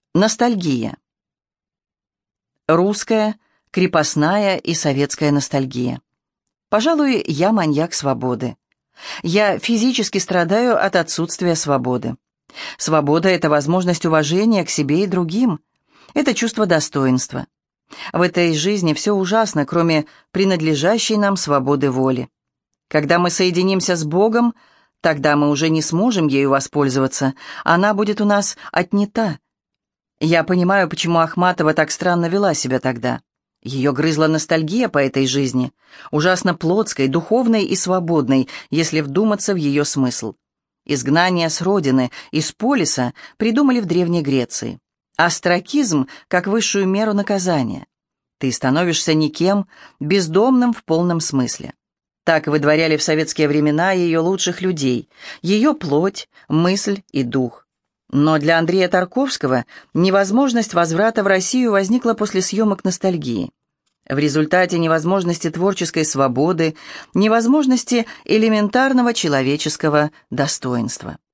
Ностальгия. Русская, крепостная и советская ностальгия. Пожалуй, я маньяк свободы. Я физически страдаю от отсутствия свободы. Свобода — это возможность уважения к себе и другим. Это чувство достоинства. В этой жизни все ужасно, кроме принадлежащей нам свободы воли. Когда мы соединимся с Богом, тогда мы уже не сможем ею воспользоваться, она будет у нас отнята. Я понимаю, почему Ахматова так странно вела себя тогда. Ее грызла ностальгия по этой жизни, ужасно плотской, духовной и свободной, если вдуматься в ее смысл. Изгнание с родины, из полиса придумали в Древней Греции. Остракизм как высшую меру наказания. Ты становишься никем, бездомным в полном смысле. Так выдворяли в советские времена ее лучших людей, ее плоть, мысль и дух. Но для Андрея Тарковского невозможность возврата в Россию возникла после съемок «Ностальгии». В результате невозможности творческой свободы, невозможности элементарного человеческого достоинства.